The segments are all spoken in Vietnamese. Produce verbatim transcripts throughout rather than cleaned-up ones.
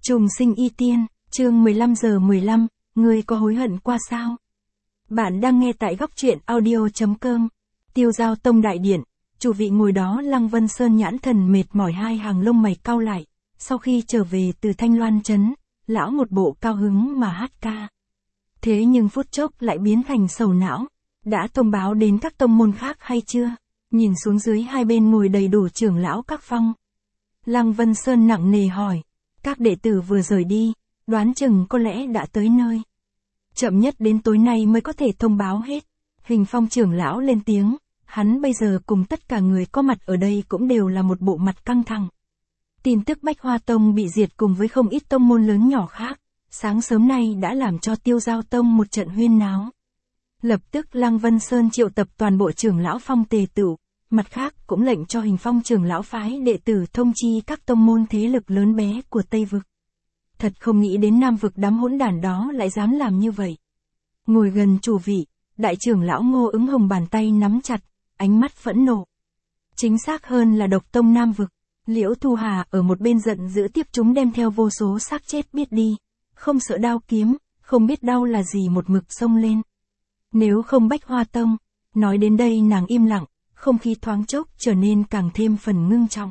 Trùng sinh y tiên, chương mười lăm giờ mười lăm, ngươi có hối hận qua sao? Bạn đang nghe tại góc truyện audio chấm com. Tiêu Giao Tông đại điện, chủ vị ngồi đó Lăng Vân Sơn nhãn thần mệt mỏi, hai hàng lông mày cau lại. Sau khi trở về từ Thanh Loan trấn, lão một bộ cao hứng mà hát ca. Thế nhưng phút chốc lại biến thành sầu não. Đã thông báo đến các tông môn khác hay chưa? Nhìn xuống dưới hai bên ngồi đầy đủ trưởng lão các phong. Lăng Vân Sơn nặng nề hỏi. Các đệ tử vừa rời đi, đoán chừng có lẽ đã tới nơi. Chậm nhất đến tối nay mới có thể thông báo hết. Hình Phong trưởng lão lên tiếng, hắn bây giờ cùng tất cả người có mặt ở đây cũng đều là một bộ mặt căng thẳng. Tin tức Bách Hoa Tông bị diệt cùng với không ít tông môn lớn nhỏ khác, sáng sớm nay đã làm cho Tiêu Giao Tông một trận huyên náo. Lập tức Lăng Vân Sơn triệu tập toàn bộ trưởng lão phong tề tựu, mặt khác cũng lệnh cho Hình Phong trưởng lão phái đệ tử thông chi các tông môn thế lực lớn bé của Tây Vực. Thật không nghĩ đến Nam Vực đám hỗn đản đó lại dám làm như vậy. Ngồi gần chủ vị, đại trưởng lão Ngô Ứng Hồng bàn tay nắm chặt, ánh mắt phẫn nộ. Chính xác hơn là độc tông Nam Vực. Liễu Thu Hà ở một bên giận dữ tiếp chúng đem theo vô số xác chết biết đi, không sợ đao kiếm, không biết đau là gì một mực xông lên. Nếu không Bách Hoa Tông, nói đến đây nàng im lặng, không khí thoáng chốc trở nên càng thêm phần ngưng trọng.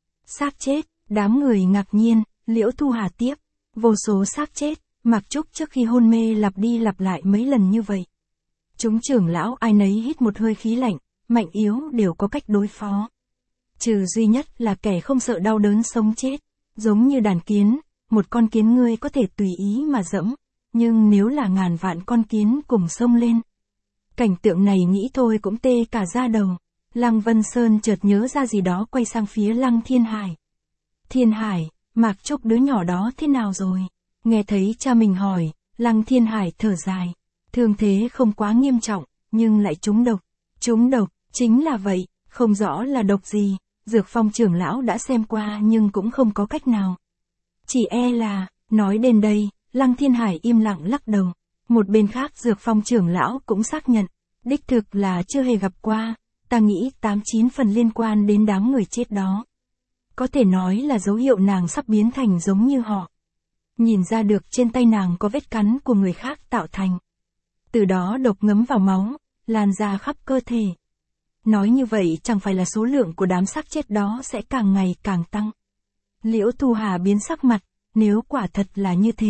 Xác chết, đám người ngạc nhiên, Liễu Thu Hà tiếp, vô số xác chết, Mạc Trúc trước khi hôn mê lặp đi lặp lại mấy lần như vậy. Chúng trưởng lão ai nấy hít một hơi khí lạnh, mạnh yếu đều có cách đối phó. Trừ duy nhất là kẻ không sợ đau đớn sống chết, giống như đàn kiến, một con kiến ngươi có thể tùy ý mà dẫm, nhưng nếu là ngàn vạn con kiến cùng xông lên. Cảnh tượng này nghĩ thôi cũng tê cả da đầu. Lăng Vân Sơn chợt nhớ ra gì đó quay sang phía Lăng Thiên Hải. Thiên Hải, Mạc Trúc đứa nhỏ đó thế nào rồi? Nghe thấy cha mình hỏi, Lăng Thiên Hải thở dài. Thương thế không quá nghiêm trọng, nhưng lại trúng độc. Trúng độc, chính là vậy, không rõ là độc gì. Dược Phong trưởng lão đã xem qua nhưng cũng không có cách nào. Chỉ e là, nói đến đây, Lăng Thiên Hải im lặng lắc đầu. Một bên khác Dược Phong trưởng lão cũng xác nhận, đích thực là chưa hề gặp qua, ta nghĩ tám chín phần liên quan đến đám người chết đó. Có thể nói là dấu hiệu nàng sắp biến thành giống như họ. Nhìn ra được trên tay nàng có vết cắn của người khác tạo thành. Từ đó độc ngấm vào máu, lan ra khắp cơ thể. Nói như vậy chẳng phải là số lượng của đám xác chết đó sẽ càng ngày càng tăng. Liễu Thu Hà biến sắc mặt, nếu quả thật là như thế.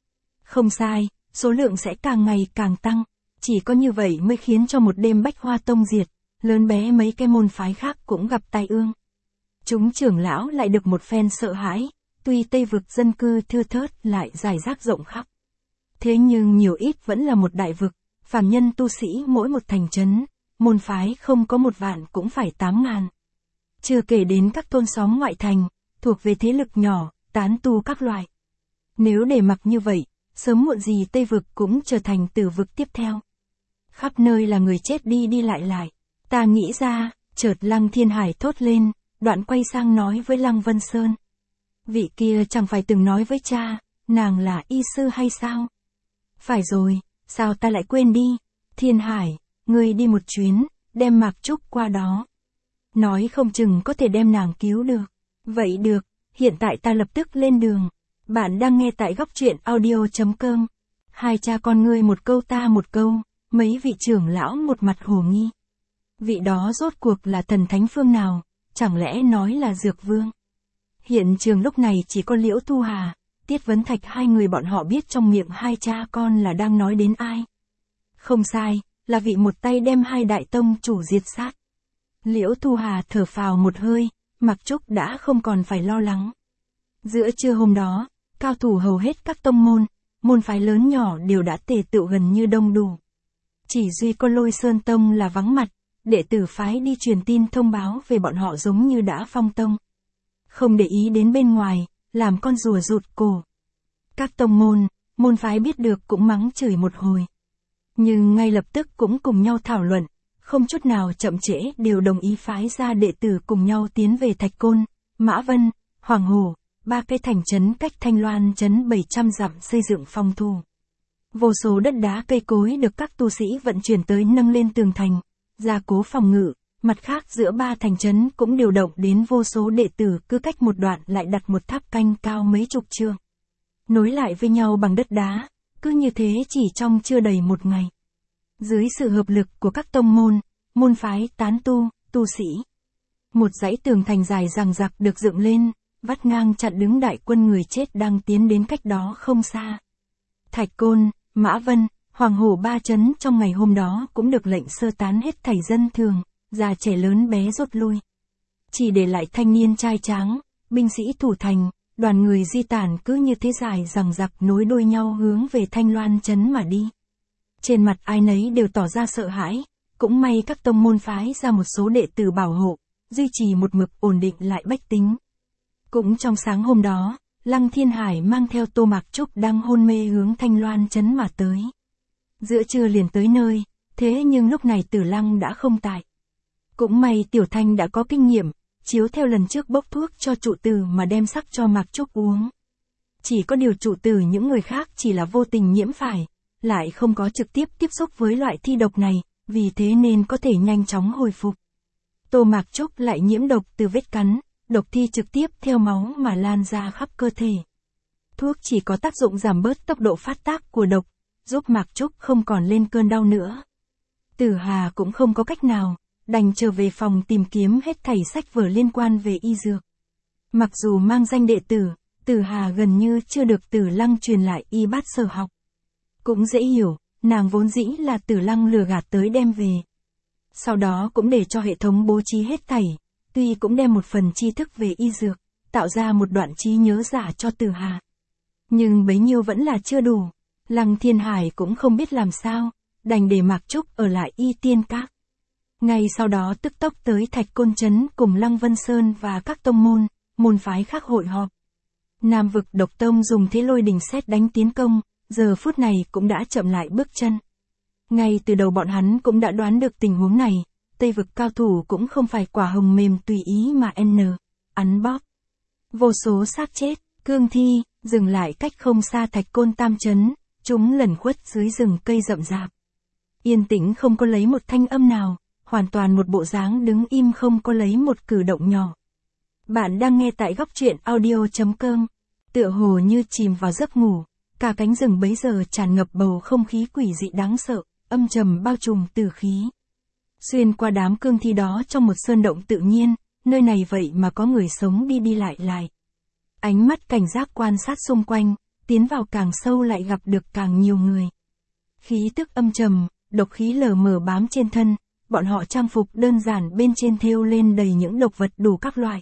Không sai, số lượng sẽ càng ngày càng tăng. Chỉ có như vậy mới khiến cho một đêm Bách Hoa Tông diệt, lớn bé mấy cái môn phái khác cũng gặp tai ương. Chúng trưởng lão lại được một phen sợ hãi, tuy Tây Vực dân cư thưa thớt lại rải rác rộng khắp. Thế nhưng nhiều ít vẫn là một đại vực, phàm nhân tu sĩ mỗi một thành trấn, môn phái không có một vạn cũng phải tám ngàn. Chưa kể đến các thôn xóm ngoại thành, thuộc về thế lực nhỏ, tán tu các loại. Nếu để mặc như vậy, sớm muộn gì Tây Vực cũng trở thành Tử Vực tiếp theo. Khắp nơi là người chết đi đi lại lại. Ta nghĩ ra, chợt Lăng Thiên Hải thốt lên, đoạn quay sang nói với Lăng Vân Sơn. Vị kia chẳng phải từng nói với cha, nàng là y sư hay sao? Phải rồi, sao ta lại quên đi? Thiên Hải, ngươi đi một chuyến, đem Mạc Trúc qua đó. Nói không chừng có thể đem nàng cứu được. Vậy được, hiện tại ta lập tức lên đường. Bạn đang nghe tại góc truyện audio chấm com. Hai cha con ngươi một câu ta một câu, mấy vị trưởng lão một mặt hồ nghi. Vị đó rốt cuộc là thần thánh phương nào, chẳng lẽ nói là Dược Vương? Hiện trường lúc này chỉ có Liễu Thu Hà, Tiết Vấn Thạch hai người bọn họ biết trong miệng hai cha con là đang nói đến ai. Không sai, là vị một tay đem hai đại tông chủ diệt sát. Liễu Thu Hà thở phào một hơi, Mạc Trúc đã không còn phải lo lắng. Giữa trưa hôm đó, cao thủ hầu hết các tông môn, môn phái lớn nhỏ đều đã tề tựu gần như đông đủ. Chỉ duy có Lôi Sơn Tông là vắng mặt, đệ tử phái đi truyền tin thông báo về bọn họ giống như đã phong tông. Không để ý đến bên ngoài, làm con rùa rụt cổ. Các tông môn, môn phái biết được cũng mắng chửi một hồi. Nhưng ngay lập tức cũng cùng nhau thảo luận, không chút nào chậm trễ đều đồng ý phái ra đệ tử cùng nhau tiến về Thạch Côn, Mã Vân, Hoàng Hổ, ba cái thành trấn cách Thanh Loan trấn bảy trăm dặm xây dựng phòng thủ. Vô số đất đá cây cối được các tu sĩ vận chuyển tới nâng lên tường thành, gia cố phòng ngự, mặt khác giữa ba thành trấn cũng điều động đến vô số đệ tử cứ cách một đoạn lại đặt một tháp canh cao mấy chục trượng. nối lại với nhau bằng đất đá, cứ như thế chỉ trong chưa đầy một ngày. Dưới sự hợp lực của các tông môn, môn phái, tán tu, tu sĩ, một dãy tường thành dài dằng dặc được dựng lên, vắt ngang chặn đứng đại quân người chết đang tiến đến cách đó không xa. Thạch Côn, Mã Vân, Hoàng Hổ ba trấn trong ngày hôm đó cũng được lệnh sơ tán hết thảy dân thường, già trẻ lớn bé rút lui. Chỉ để lại thanh niên trai tráng, binh sĩ thủ thành, đoàn người di tản cứ như thế dài dằng dặc nối đuôi nhau hướng về Thanh Loan trấn mà đi. Trên mặt ai nấy đều tỏ ra sợ hãi, cũng may các tông môn phái ra một số đệ tử bảo hộ, duy trì một mực ổn định lại bách tính. Cũng trong sáng hôm đó, Lăng Thiên Hải mang theo Tô Mạc Trúc đang hôn mê hướng Thanh Loan trấn mà tới. Giữa trưa liền tới nơi, thế nhưng lúc này Tử Lăng đã không tại. Cũng may Tiểu Thanh đã có kinh nghiệm, chiếu theo lần trước bốc thuốc cho trụ tử mà đem sắc cho Mạc Trúc uống. Chỉ có điều trụ tử những người khác chỉ là vô tình nhiễm phải, lại không có trực tiếp tiếp xúc với loại thi độc này, vì thế nên có thể nhanh chóng hồi phục. Tô Mạc Trúc lại nhiễm độc từ vết cắn, độc thi trực tiếp theo máu mà lan ra khắp cơ thể. Thuốc chỉ có tác dụng giảm bớt tốc độ phát tác của độc, giúp Mạc Trúc không còn lên cơn đau nữa. Tử Hà cũng không có cách nào, đành trở về phòng tìm kiếm hết thảy sách vở liên quan về y dược. Mặc dù mang danh đệ tử, Tử Hà gần như chưa được Tử Lăng truyền lại y bát sở học. Cũng dễ hiểu, nàng vốn dĩ là Tử Lăng lừa gạt tới đem về. Sau đó cũng để cho hệ thống bố trí hết thảy, tuy cũng đem một phần tri thức về y dược, tạo ra một đoạn trí nhớ giả cho Tử Hà. Nhưng bấy nhiêu vẫn là chưa đủ, Lăng Thiên Hải cũng không biết làm sao, đành để Mạc Trúc ở lại Y Tiên Các. Ngay sau đó tức tốc tới Thạch Côn trấn cùng Lăng Vân Sơn và các tông môn, môn phái khác hội họp. Nam vực Độc Tông dùng thế lôi đình sét đánh tiến công, giờ phút này cũng đã chậm lại bước chân. Ngay từ đầu bọn hắn cũng đã đoán được tình huống này, Tây vực cao thủ cũng không phải quả hồng mềm tùy ý mà n, ắn bóp. Vô số xác chết, cương thi, dừng lại cách không xa Thạch Côn Tam trấn, chúng lẩn khuất dưới rừng cây rậm rạp. Yên tĩnh không có lấy một thanh âm nào, hoàn toàn một bộ dáng đứng im không có lấy một cử động nhỏ. Bạn đang nghe tại góc truyện audio.com, tựa hồ như chìm vào giấc ngủ, cả cánh rừng bấy giờ tràn ngập bầu không khí quỷ dị đáng sợ, âm trầm bao trùm tử khí. Xuyên qua đám cương thi đó trong một sơn động tự nhiên, nơi này vậy mà có người sống đi đi lại lại. Ánh mắt cảnh giác quan sát xung quanh, tiến vào càng sâu lại gặp được càng nhiều người. Khí tức âm trầm, độc khí lờ mờ bám trên thân, bọn họ trang phục đơn giản bên trên thêu lên đầy những độc vật đủ các loại.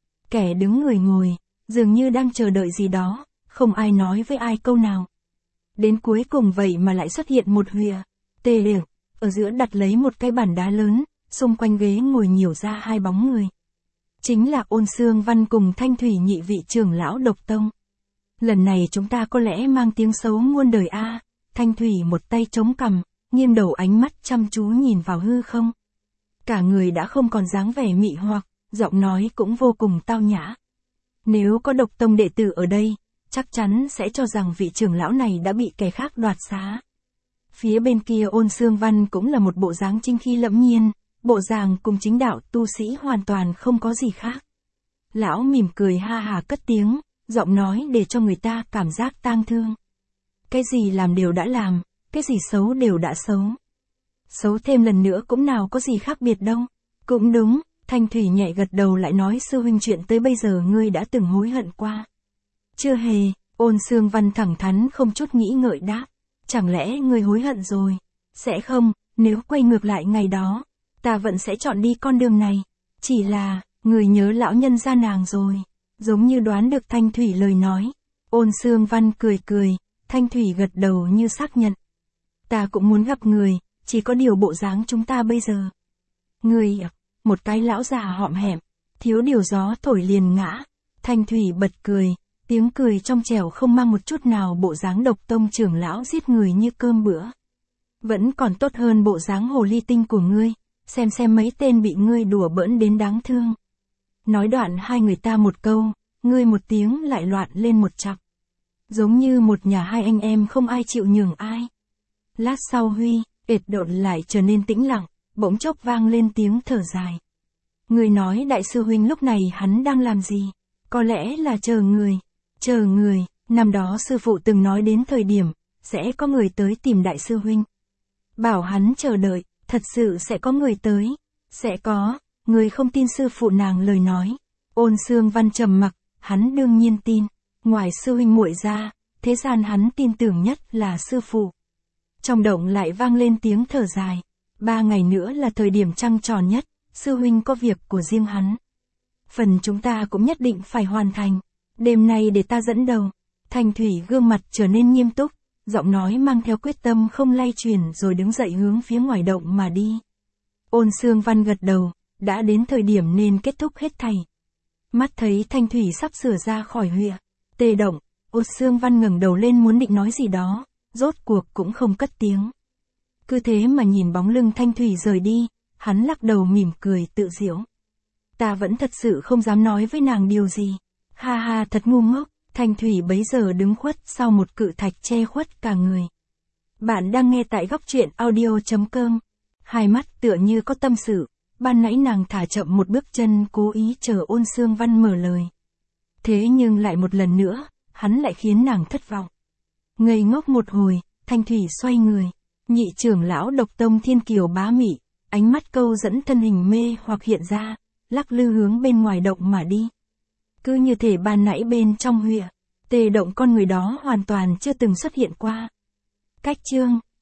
Kẻ đứng người ngồi, dường như đang chờ đợi gì đó, không ai nói với ai câu nào. Đến cuối cùng vậy mà lại xuất hiện một huỳa, tê liệng, ở giữa đặt lấy một cái bàn đá lớn, xung quanh ghế ngồi nhiều ra hai bóng người. Chính là Ôn Xương Văn cùng Thanh Thủy nhị vị trưởng lão Độc Tông. Lần này chúng ta có lẽ mang tiếng xấu muôn đời a. Thanh Thủy một tay chống cằm, nghiêng đầu ánh mắt chăm chú nhìn vào hư không. Cả người đã không còn dáng vẻ mị hoặc, giọng nói cũng vô cùng tao nhã. Nếu có Độc Tông đệ tử ở đây, chắc chắn sẽ cho rằng vị trưởng lão này đã bị kẻ khác đoạt xá. Phía bên kia Ôn Xương Văn cũng là một bộ dáng chính khí lẫm nhiên, bộ dạng cùng chính đạo tu sĩ hoàn toàn không có gì khác. Lão mỉm cười ha hà cất tiếng, giọng nói để cho người ta cảm giác tang thương. Cái gì làm đều đã làm, cái gì xấu đều đã xấu. Xấu thêm lần nữa cũng nào có gì khác biệt đâu. Cũng đúng, Thanh Thủy nhẹ gật đầu lại nói sư huynh chuyện tới bây giờ ngươi đã từng hối hận qua. Chưa hề, Ôn Xương Văn thẳng thắn không chút nghĩ ngợi đáp. Chẳng lẽ ngươi hối hận rồi? Sẽ không, nếu quay ngược lại ngày đó, ta vẫn sẽ chọn đi con đường này. Chỉ là, người nhớ lão nhân gia nàng rồi. Giống như đoán được Thanh Thủy lời nói. Ôn Xương Văn cười cười, Thanh Thủy gật đầu như xác nhận. Ta cũng muốn gặp người, chỉ có điều bộ dáng chúng ta bây giờ. Người, một cái lão già hõm hẹm, thiếu điều gió thổi liền ngã. Thanh Thủy bật cười, tiếng cười trong trẻo không mang một chút nào bộ dáng Độc Tông trưởng lão giết người như cơm bữa. Vẫn còn tốt hơn bộ dáng hồ ly tinh của ngươi, xem xem mấy tên bị ngươi đùa bỡn đến đáng thương. Nói đoạn hai người ta một câu, ngươi một tiếng lại loạn lên một chặp. Giống như một nhà hai anh em không ai chịu nhường ai. Lát sau Huy, ệt đột lại trở nên tĩnh lặng, bỗng chốc vang lên tiếng thở dài. Người nói đại sư huynh lúc này hắn đang làm gì? Có lẽ là chờ người. Chờ người, Năm đó sư phụ từng nói đến thời điểm, sẽ có người tới tìm đại sư huynh. Bảo hắn chờ đợi, thật sự sẽ có người tới. Sẽ có, người không tin sư phụ nàng lời nói. Ôn Xương Văn trầm mặc, hắn đương nhiên tin. Ngoài sư huynh muội ra, thế gian hắn tin tưởng nhất là sư phụ. Trong động lại vang lên tiếng thở dài. Ba ngày nữa là thời điểm trăng tròn nhất, sư huynh có việc của riêng hắn. Phần chúng ta cũng nhất định phải hoàn thành. Đêm nay để ta dẫn đầu. Thanh Thủy gương mặt trở nên nghiêm túc, giọng nói mang theo quyết tâm không lay chuyển rồi đứng dậy hướng phía ngoài động mà đi. Ôn Xương Văn gật đầu, đã đến thời điểm nên kết thúc hết thảy. Mắt thấy Thanh Thủy sắp sửa ra khỏi huyệt tê động, Ôn Xương Văn ngẩng đầu lên muốn định nói gì đó, rốt cuộc cũng không cất tiếng. Cứ thế mà nhìn bóng lưng Thanh Thủy rời đi, hắn lắc đầu mỉm cười tự giễu. Ta vẫn thật sự không dám nói với nàng điều gì. Ha ha, thật ngu ngốc. Thanh Thủy bấy giờ đứng khuất sau một cự thạch che khuất cả người. Bạn đang nghe tại góc truyện audio chấm com. Hai mắt tựa như có tâm sự, ban nãy nàng thả chậm một bước chân cố ý chờ Ôn Xương Văn mở lời. Thế nhưng lại một lần nữa, hắn lại khiến nàng thất vọng. Ngây ngốc một hồi, Thanh Thủy xoay người. Nhị trưởng lão Độc Tông Thiên Kiều bá mị, ánh mắt câu dẫn thân hình mê hoặc hiện ra, lắc lư hướng bên ngoài động mà đi. Cứ như thể ban nãy bên trong huyệt tê động con người đó hoàn toàn chưa từng xuất hiện qua. Cách chương